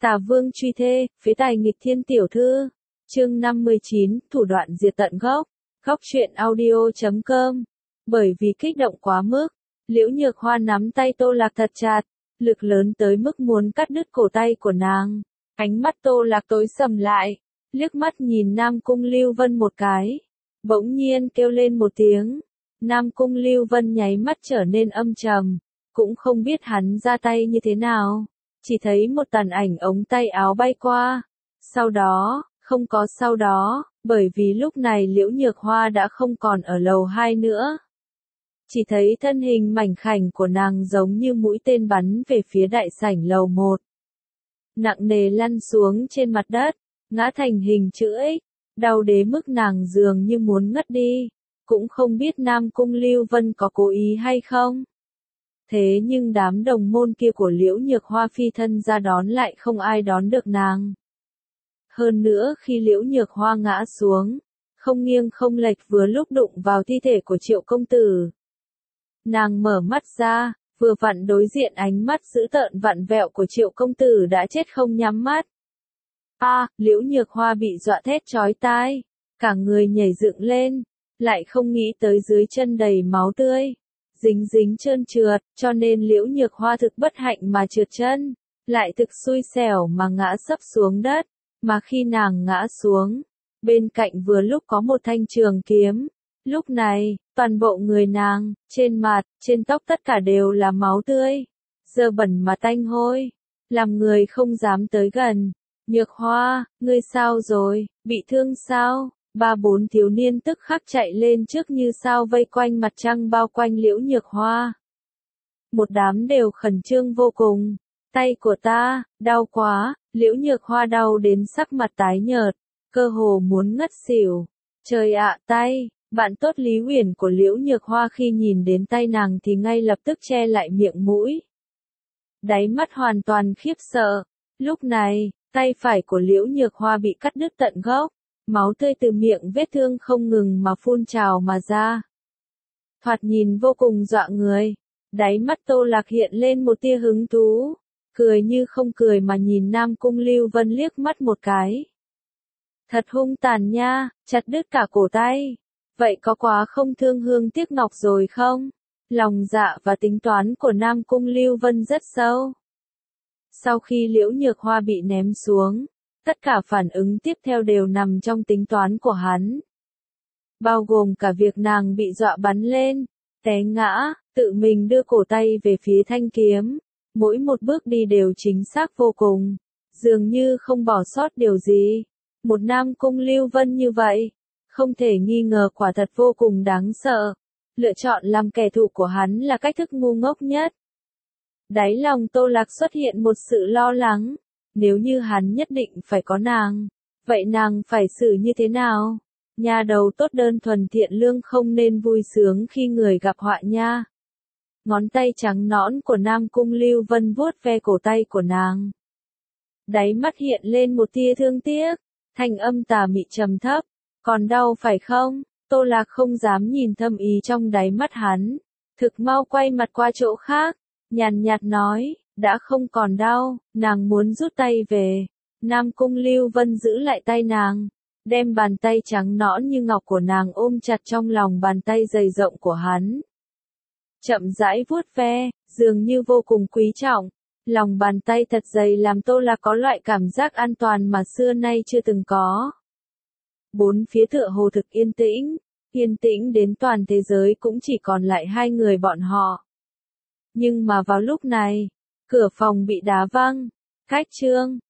Tà Vương truy thê, phế tài nghịch thiên tiểu thư. Chương 59, thủ đoạn diệt tận gốc. Góc truyện audio.com. Bởi vì kích động quá mức, Liễu Nhược Hoa nắm tay Tô Lạc thật chặt, lực lớn tới mức muốn cắt đứt cổ tay của nàng. Ánh mắt Tô Lạc tối sầm lại, liếc mắt nhìn Nam Cung Lưu Vân một cái, bỗng nhiên kêu lên một tiếng. Nam Cung Lưu Vân nháy mắt trở nên âm trầm, cũng không biết hắn ra tay như thế nào, chỉ thấy một tàn ảnh ống tay áo bay qua. Sau đó, không có sau đó, bởi vì lúc này Liễu Nhược Hoa đã không còn ở lầu 2 nữa. Chỉ thấy thân hình mảnh khảnh của nàng giống như mũi tên bắn về phía đại sảnh lầu 1. Nặng nề lăn xuống trên mặt đất, ngã thành hình chữ X, đau đến mức nàng dường như muốn ngất đi, cũng không biết Nam Cung Lưu Vân có cố ý hay không. Thế nhưng đám đồng môn kia của Liễu Nhược Hoa phi thân ra đón lại không ai đón được nàng. Hơn nữa khi Liễu Nhược Hoa ngã xuống, không nghiêng không lệch vừa lúc đụng vào thi thể của Triệu công tử. Nàng mở mắt ra, vừa vặn đối diện ánh mắt dữ tợn vặn vẹo của Triệu công tử đã chết không nhắm mắt. Liễu Nhược Hoa bị dọa thét chói tai, cả người nhảy dựng lên, lại không nghĩ tới dưới chân đầy máu tươi, dính dính trơn trượt, cho nên Liễu Nhược Hoa thực bất hạnh mà trượt chân, lại thực xui xẻo mà ngã sấp xuống đất, mà khi nàng ngã xuống, bên cạnh vừa lúc có một thanh trường kiếm. Lúc này, toàn bộ người nàng, trên mặt, trên tóc tất cả đều là máu tươi, dơ bẩn mà tanh hôi, làm người không dám tới gần. Nhược Hoa, ngươi sao rồi, bị thương sao? 3-4 thiếu niên tức khắc chạy lên trước như sao vây quanh mặt trăng bao quanh Liễu Nhược Hoa. Một đám đều khẩn trương vô cùng. Tay của ta, đau quá, Liễu Nhược Hoa đau đến sắc mặt tái nhợt, cơ hồ muốn ngất xỉu. Trời ạ, tay! Bạn tốt Lý Uyển của Liễu Nhược Hoa khi nhìn đến tay nàng thì ngay lập tức che lại miệng mũi. Đáy mắt hoàn toàn khiếp sợ. Lúc này, tay phải của Liễu Nhược Hoa bị cắt đứt tận gốc, máu tươi từ miệng vết thương không ngừng mà phun trào mà ra. Thoạt nhìn vô cùng dọa người. Đáy mắt Tô Lạc hiện lên một tia hứng thú, cười như không cười mà nhìn Nam Cung Lưu Vân liếc mắt một cái. Thật hung tàn nha, chặt đứt cả cổ tay. Vậy có quá không thương hương tiếc ngọc rồi không? Lòng dạ và tính toán của Nam Cung Lưu Vân rất sâu. Sau khi Liễu Nhược Hoa bị ném xuống, tất cả phản ứng tiếp theo đều nằm trong tính toán của hắn. Bao gồm cả việc nàng bị dọa bắn lên, té ngã, tự mình đưa cổ tay về phía thanh kiếm. Mỗi một bước đi đều chính xác vô cùng, dường như không bỏ sót điều gì. Một Nam Cung Lưu Vân như vậy, không thể nghi ngờ quả thật vô cùng đáng sợ. Lựa chọn làm kẻ thù của hắn là cách thức ngu ngốc nhất. Đáy lòng Tô Lạc xuất hiện một sự lo lắng. Nếu như hắn nhất định phải có nàng, vậy nàng phải xử như thế nào? Nhà đầu tốt đơn thuần thiện lương không nên vui sướng khi người gặp họa nha. Ngón tay trắng nõn của Nam Cung Lưu Vân vuốt ve cổ tay của nàng. Đáy mắt hiện lên một tia thương tiếc, thanh âm tà mị trầm thấp. Còn đau phải không? Tô Lạc không dám nhìn thâm ý trong đáy mắt hắn. Thực mau quay mặt qua chỗ khác, nhàn nhạt nói, đã không còn đau, nàng muốn rút tay về. Nam Cung Lưu Vân giữ lại tay nàng, đem bàn tay trắng nõn như ngọc của nàng ôm chặt trong lòng bàn tay dày rộng của hắn. Chậm rãi vuốt ve, dường như vô cùng quý trọng. Lòng bàn tay thật dày làm Tô Lạc có loại cảm giác an toàn mà xưa nay chưa từng có. Bốn phía tựa hồ thực yên tĩnh đến toàn thế giới cũng chỉ còn lại hai người bọn họ. Nhưng mà vào lúc này, cửa phòng bị đá văng, cách chương.